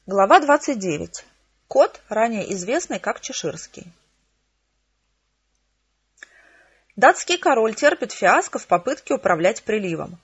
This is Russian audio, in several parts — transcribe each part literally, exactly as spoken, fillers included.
Глава двадцать девять. Кот, ранее известный как Чеширский. Датский король терпит фиаско в попытке управлять приливом.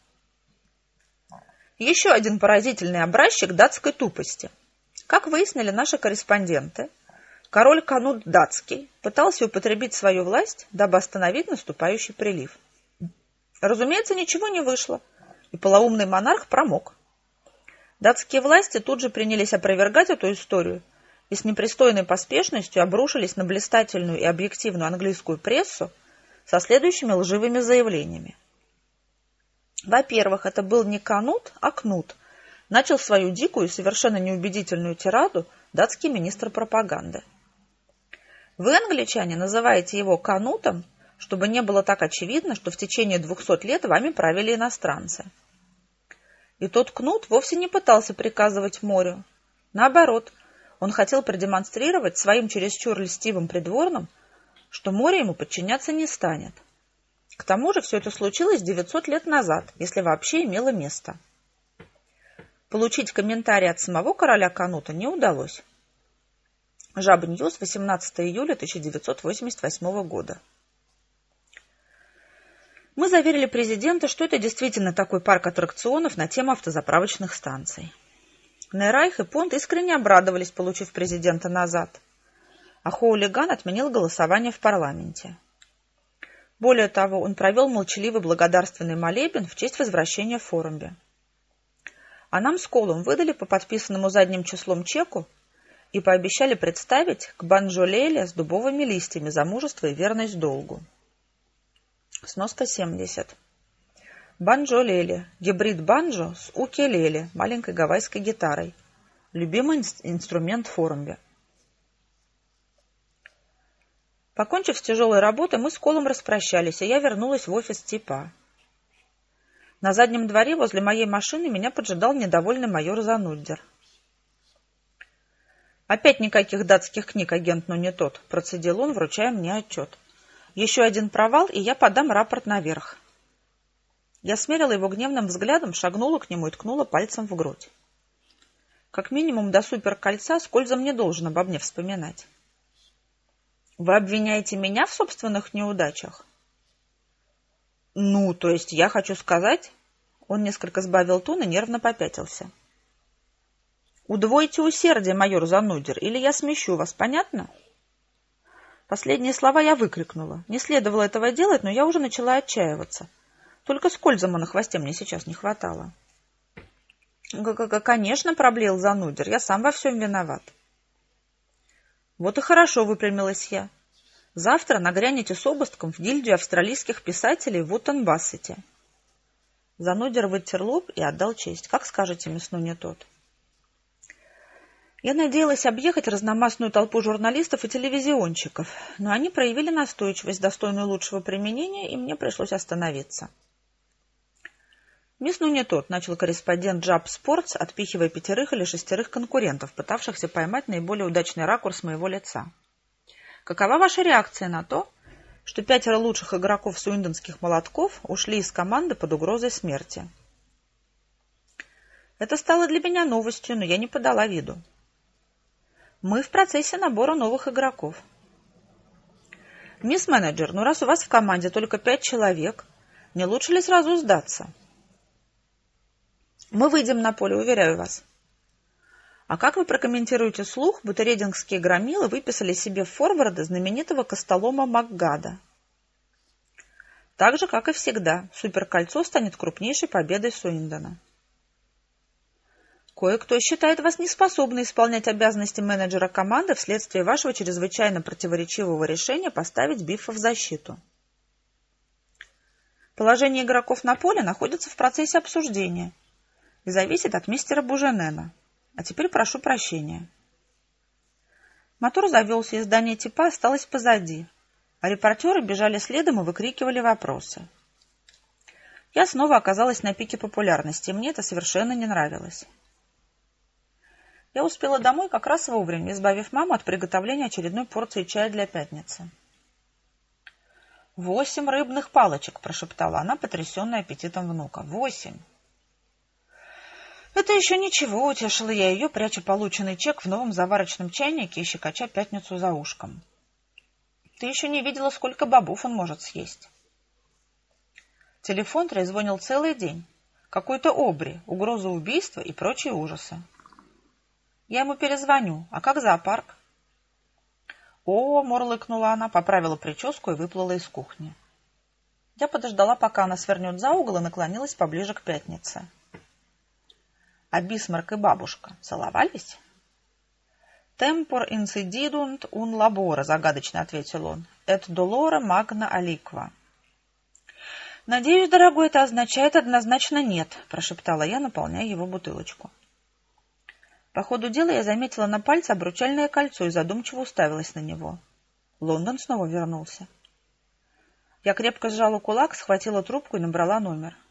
Еще один поразительный образчик датской тупости. Как выяснили наши корреспонденты, король Канут Датский пытался употребить свою власть, дабы остановить наступающий прилив. Разумеется, ничего не вышло, и полоумный монарх промок. Датские власти тут же принялись опровергать эту историю и с непристойной поспешностью обрушились на блистательную и объективную английскую прессу со следующими лживыми заявлениями. Во-первых, это был не Канут, а Кнут. Начал свою дикую и совершенно неубедительную тираду датский министр пропаганды. Вы, англичане, называете его Канутом, чтобы не было так очевидно, что в течение двухсот лет вами правили иностранцы. И тот Кнут вовсе не пытался приказывать морю. Наоборот, он хотел продемонстрировать своим чересчур льстивым придворным, что море ему подчиняться не станет. К тому же все это случилось девятьсот лет назад, если вообще имело место. Получить комментарий от самого короля Канута не удалось. Жаб-Ньюс, восемнадцатого июля тысяча девятьсот восемьдесят восьмого года. Мы заверили президента, что это действительно такой парк аттракционов на тему автозаправочных станций. Нейрайх и Понт искренне обрадовались, получив президента назад, а Хоулиган отменил голосование в парламенте. Более того, он провел молчаливый благодарственный молебен в честь возвращения в Форумби. А нам с Колом выдали по подписанному задним числом чеку и пообещали представить к банджо-леле с дубовыми листьями за мужество и верность долгу. Сноска семьдесят. Банджо-леле – гибрид банджо с укелеле, маленькой гавайской гитарой. Любимый инструмент Форумби. Покончив с тяжелой работой, мы с Колом распрощались, и я вернулась в офис ТИПА. На заднем дворе возле моей машины меня поджидал недовольный майор Зануддер. «Опять никаких датских книг, агент, но не тот», – процедил он, вручая мне отчет. «Еще один провал, и я подам рапорт наверх». Я смерила его гневным взглядом, шагнула к нему и ткнула пальцем в грудь. Как минимум до суперкольца Скользом не должен обо мне вспоминать. «Вы обвиняете меня в собственных неудачах?» «Ну, то есть я хочу сказать...» Он несколько сбавил тон и нервно попятился. «Удвойте усердие, майор Зануддер, или я смещу вас, понятно?» Последние слова я выкрикнула. Не следовало этого делать, но я уже начала отчаиваться. Только Скользома на хвосте мне сейчас не хватало. «Конечно, — проблеял Зануддер, — я сам во всем виноват». «Вот и хорошо, — выпрямилась я. Завтра нагрянете с обыском в гильдию австралийских писателей в Уттенбассете». Зануддер вытер лоб и отдал честь. «Как скажете, мисс Ну не тот». Я надеялась объехать разномастную толпу журналистов и телевизионщиков, но они проявили настойчивость, достойную лучшего применения, и мне пришлось остановиться. «Мисс Ну не тот», — начал корреспондент Джаб Спортс, отпихивая пятерых или шестерых конкурентов, пытавшихся поймать наиболее удачный ракурс моего лица. «Какова ваша реакция на то, что пятеро лучших игроков суиндонских молотков ушли из команды под угрозой смерти?» Это стало для меня новостью, но я не подала виду. «Мы в процессе набора новых игроков». «Мисс Менеджер, ну раз у вас в команде только пять человек, не лучше ли сразу сдаться?» «Мы выйдем на поле, уверяю вас». «А как вы прокомментируете слух, будто рейдингские громилы выписали себе в форварда знаменитого костолома Макгада?» «Так же, как и всегда, суперкольцо станет крупнейшей победой Суиндона». «Кое-кто считает вас неспособной исполнять обязанности менеджера команды вследствие вашего чрезвычайно противоречивого решения поставить Биффа в защиту». «Положение игроков на поле находится в процессе обсуждения и зависит от мистера Буженена. А теперь прошу прощения». Мотор завелся, и здание ТИПА осталось позади, а репортеры бежали следом и выкрикивали вопросы. Я снова оказалась на пике популярности, и мне это совершенно не нравилось. Я успела домой как раз вовремя, избавив маму от приготовления очередной порции чая для пятницы. «Восемь рыбных палочек», — прошептала она, потрясенная аппетитом внука. «Восемь!» Это еще ничего, утешила я ее, пряча полученный чек в новом заварочном чайнике и щекоча пятницу за ушком. Ты еще не видела, сколько бобов он может съесть. Телефон трезвонил целый день. Какой-то обри, угроза убийства и прочие ужасы. Я ему перезвоню. А как зоопарк? О, мурлыкнула она, поправила прическу и выплыла из кухни. Я подождала, пока она свернет за угол, и наклонилась поближе к пятнице. А Бисмарк и бабушка целовались? «Темпор инцидидунт ун лабора», — загадочно ответил он. «Эт долора магна аликва». «Надеюсь, дорогой, это означает однозначно нет», — прошептала я, наполняя его бутылочку. По ходу дела я заметила на пальце обручальное кольцо и задумчиво уставилась на него. Лондон снова вернулся. Я крепко сжала кулак, схватила трубку и набрала номер.